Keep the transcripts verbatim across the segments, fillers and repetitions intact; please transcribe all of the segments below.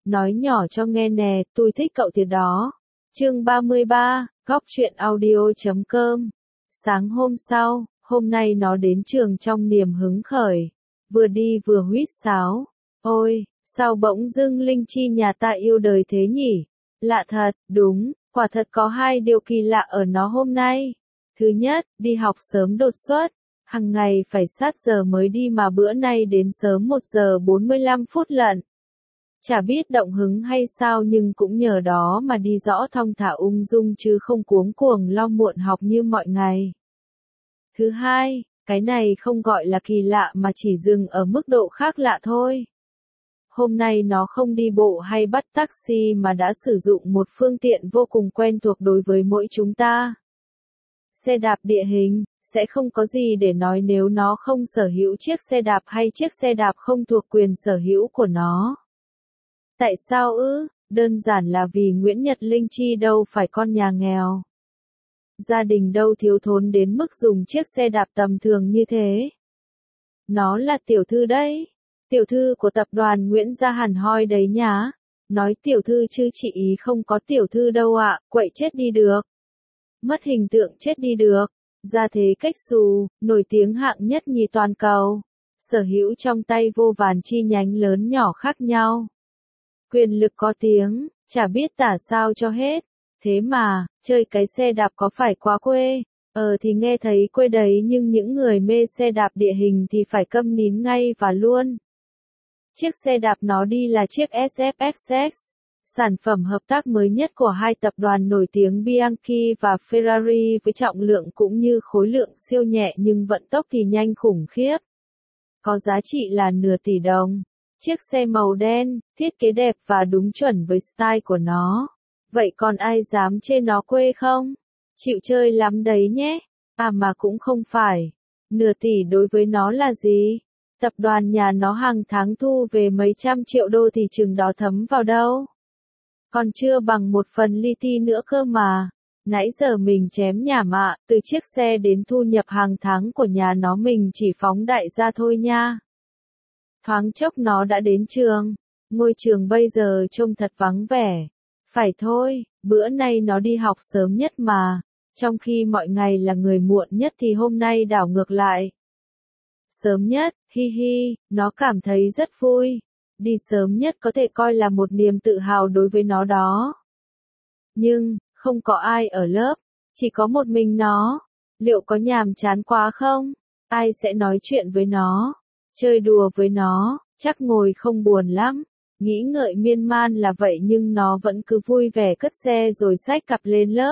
Nói nhỏ cho nghe nè, tôi thích cậu thiệt đó. Chương ba mươi ba, góc truyện audio chấm com. Sáng hôm sau, hôm nay nó đến trường trong niềm hứng khởi. Vừa đi vừa huýt sáo. Ôi, sao bỗng dưng Linh Chi nhà ta yêu đời thế nhỉ? Lạ thật, đúng, quả thật có hai điều kỳ lạ ở nó hôm nay. Thứ nhất, đi học sớm đột xuất. Hằng ngày phải sát giờ mới đi mà bữa nay đến sớm một giờ bốn mươi lăm phút lận. Chả biết động hứng hay sao nhưng cũng nhờ đó mà đi rõ thong thả ung dung chứ không cuống cuồng lo muộn học như mọi ngày. Thứ hai, cái này không gọi là kỳ lạ mà chỉ dừng ở mức độ khác lạ thôi. Hôm nay nó không đi bộ hay bắt taxi mà đã sử dụng một phương tiện vô cùng quen thuộc đối với mỗi chúng ta. Xe đạp địa hình, sẽ không có gì để nói nếu nó không sở hữu chiếc xe đạp hay chiếc xe đạp không thuộc quyền sở hữu của nó. Tại sao ư? Đơn giản là vì Nguyễn Nhật Linh Chi đâu phải con nhà nghèo. Gia đình đâu thiếu thốn đến mức dùng chiếc xe đạp tầm thường như thế. Nó là tiểu thư đấy. Tiểu thư của tập đoàn Nguyễn Gia hẳn hoi đấy nhá. Nói tiểu thư chứ chị ý không có tiểu thư đâu ạ, quậy chết đi được. Mất hình tượng chết đi được. Gia thế cách xù, nổi tiếng hạng nhất nhì toàn cầu. Sở hữu trong tay vô vàn chi nhánh lớn nhỏ khác nhau. Quyền lực có tiếng, chả biết tả sao cho hết. Thế mà, chơi cái xe đạp có phải quá quê? Ờ thì nghe thấy quê đấy nhưng những người mê xe đạp địa hình thì phải câm nín ngay và luôn. Chiếc xe đạp nó đi là chiếc ét ép ích ét, sản phẩm hợp tác mới nhất của hai tập đoàn nổi tiếng Bianchi và Ferrari với trọng lượng cũng như khối lượng siêu nhẹ nhưng vận tốc thì nhanh khủng khiếp. Có giá trị là nửa tỷ đồng. Chiếc xe màu đen, thiết kế đẹp và đúng chuẩn với style của nó. Vậy còn ai dám chê nó quê không? Chịu chơi lắm đấy nhé. À mà cũng không phải. Nửa tỷ đối với nó là gì? Tập đoàn nhà nó hàng tháng thu về mấy trăm triệu đô thì chừng đó thấm vào đâu. Còn chưa bằng một phần li ti nữa cơ mà. Nãy giờ mình chém nhảm ạ, từ chiếc xe đến thu nhập hàng tháng của nhà nó mình chỉ phóng đại ra thôi nha. Thoáng chốc nó đã đến trường. Ngôi trường bây giờ trông thật vắng vẻ. Phải thôi, bữa nay nó đi học sớm nhất mà. Trong khi mọi ngày là người muộn nhất thì hôm nay đảo ngược lại. Sớm nhất, hi hi, nó cảm thấy rất vui. Đi sớm nhất có thể coi là một niềm tự hào đối với nó đó. Nhưng, không có ai ở lớp. Chỉ có một mình nó. Liệu có nhàm chán quá không? Ai sẽ nói chuyện với nó? Chơi đùa với nó, chắc ngồi không buồn lắm. Nghĩ ngợi miên man là vậy nhưng nó vẫn cứ vui vẻ cất xe rồi xách cặp lên lớp.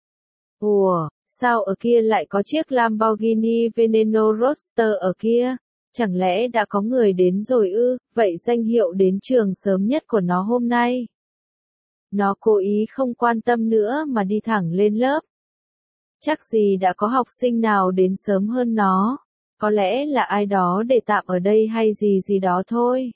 Ủa, sao ở kia lại có chiếc Lamborghini Veneno Roadster ở kia? Chẳng lẽ đã có người đến rồi ư? Vậy danh hiệu đến trường sớm nhất của nó hôm nay. Nó cố ý không quan tâm nữa mà đi thẳng lên lớp. Chắc gì đã có học sinh nào đến sớm hơn nó. Có lẽ là ai đó để tạm ở đây hay gì gì đó thôi.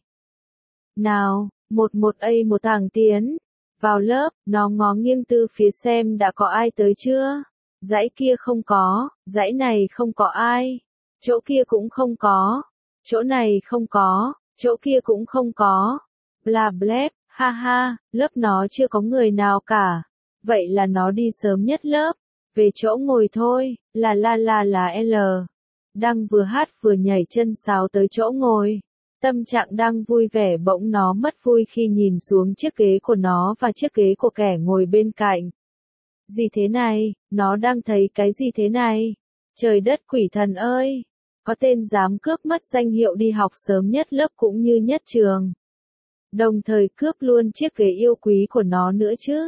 Nào, một một a một thằng tiến. Vào lớp, nó ngó nghiêng từ phía xem đã có ai tới chưa. Dãy kia không có, dãy này không có ai. Chỗ kia cũng không có. Chỗ này không có, chỗ kia cũng không có. Bla blep, ha ha, lớp nó chưa có người nào cả. Vậy là nó đi sớm nhất lớp. Về chỗ ngồi thôi, là la la là L. Đang vừa hát vừa nhảy chân sáo tới chỗ ngồi. Tâm trạng đang vui vẻ bỗng nó mất vui khi nhìn xuống chiếc ghế của nó và chiếc ghế của kẻ ngồi bên cạnh. Gì thế này, nó đang thấy cái gì thế này? Trời đất quỷ thần ơi! Có tên dám cướp mất danh hiệu đi học sớm nhất lớp cũng như nhất trường. Đồng thời cướp luôn chiếc ghế yêu quý của nó nữa chứ.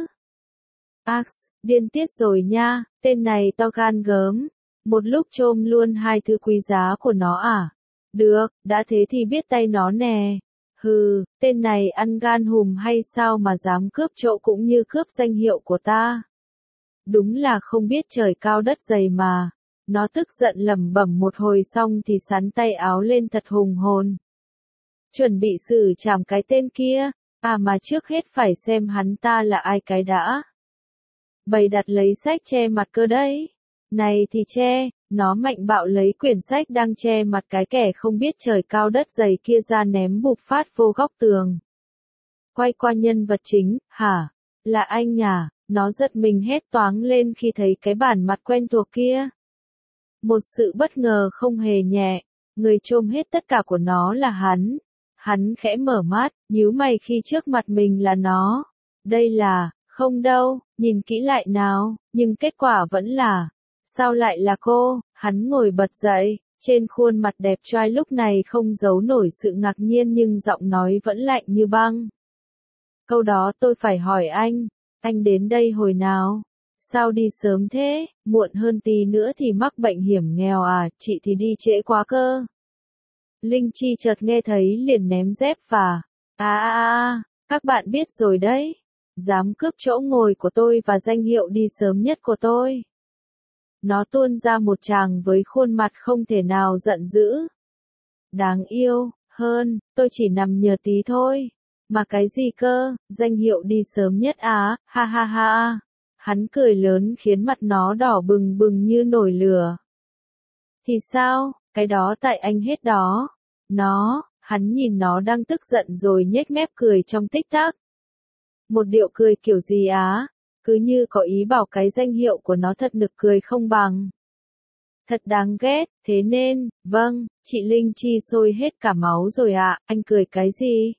Ax, điên tiết rồi nha, tên này to gan gớm. Một lúc chôm luôn hai thứ quý giá của nó à? Được, đã thế thì biết tay nó nè. Hừ, tên này ăn gan hùm hay sao mà dám cướp chỗ cũng như cướp danh hiệu của ta. Đúng là không biết trời cao đất dày mà. Nó tức giận lẩm bẩm một hồi xong thì sắn tay áo lên thật hùng hồn. Chuẩn bị xử trảm cái tên kia, à mà trước hết phải xem hắn ta là ai cái đã. Bày đặt lấy sách che mặt cơ đấy. Này thì che, nó mạnh bạo lấy quyển sách đang che mặt cái kẻ không biết trời cao đất dày kia ra ném bụp phát vô góc tường. quay qua nhân vật chính, hả? Là anh à? Nó giật mình hét toáng lên khi thấy cái bản mặt quen thuộc kia. Một sự bất ngờ không hề nhẹ, người chôm hết tất cả của nó là hắn. Hắn khẽ mở mắt, nhíu mày khi trước mặt mình là nó. Đây là, không đâu, nhìn kỹ lại nào, nhưng kết quả vẫn là, sao lại là cô? Hắn ngồi bật dậy, trên khuôn mặt đẹp trai lúc này không giấu nổi sự ngạc nhiên nhưng giọng nói vẫn lạnh như băng. Câu đó tôi phải hỏi anh, anh đến đây hồi nào? Sao đi sớm thế, muộn hơn tí nữa thì mắc bệnh hiểm nghèo à, chị thì đi trễ quá cơ. Linh Chi chợt nghe thấy liền ném dép và, à à à, các bạn biết rồi đấy, dám cướp chỗ ngồi của tôi và danh hiệu đi sớm nhất của tôi. Nó tuôn ra một tràng với khuôn mặt không thể nào giận dữ. Đáng yêu, hơn, tôi chỉ nằm nhờ tí thôi. Mà cái gì cơ, danh hiệu đi sớm nhất á, ha ha ha. Hắn cười lớn khiến mặt nó đỏ bừng bừng như nổi lửa. Thì sao, cái đó tại anh hết đó. Nó, hắn nhìn nó đang tức giận rồi nhếch mép cười trong tích tắc. Một điệu cười kiểu gì á, cứ như có ý bảo cái danh hiệu của nó thật nực cười không bằng. Thật đáng ghét, thế nên, vâng, chị Linh Chi sôi hết cả máu rồi ạ, anh cười cái gì?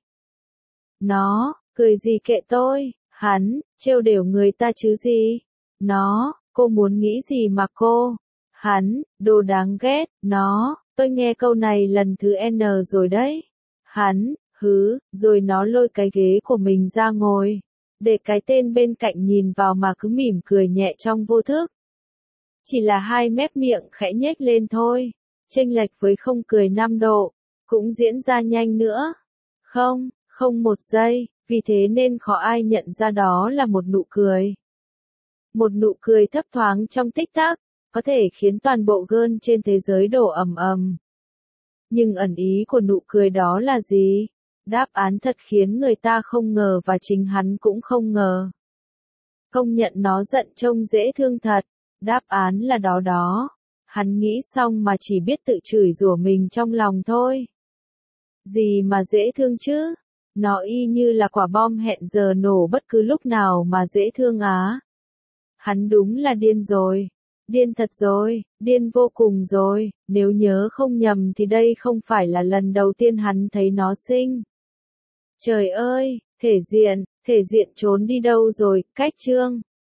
Nó, cười gì kệ tôi, hắn, trêu đểu người ta chứ gì? Nó, cô muốn nghĩ gì mà cô? Hắn, đồ đáng ghét, nó, tôi nghe câu này lần thứ N rồi đấy. Hắn, hứ, rồi nó lôi cái ghế của mình ra ngồi. Để cái tên bên cạnh nhìn vào mà cứ mỉm cười nhẹ trong vô thức. Chỉ là hai mép miệng khẽ nhếch lên thôi. Chênh lệch với không cười năm độ, cũng diễn ra nhanh nữa. Không, không một giây, vì thế nên khó ai nhận ra đó là một nụ cười. Một nụ cười thấp thoáng trong tích tắc, có thể khiến toàn bộ gơn trên thế giới đổ ầm ầm. Nhưng ẩn ý của nụ cười đó là gì? Đáp án thật khiến người ta không ngờ và chính hắn cũng không ngờ. Công nhận nó giận trông dễ thương thật. Đáp án là đó đó. Hắn nghĩ xong mà chỉ biết tự chửi rủa mình trong lòng thôi. Gì mà dễ thương chứ? Nó y như là quả bom hẹn giờ nổ bất cứ lúc nào mà dễ thương á. Hắn đúng là điên rồi. Điên thật rồi, điên vô cùng rồi, nếu nhớ không nhầm thì đây không phải là lần đầu tiên hắn thấy nó xinh. Trời ơi, thể diện, thể diện trốn đi đâu rồi, cách chương.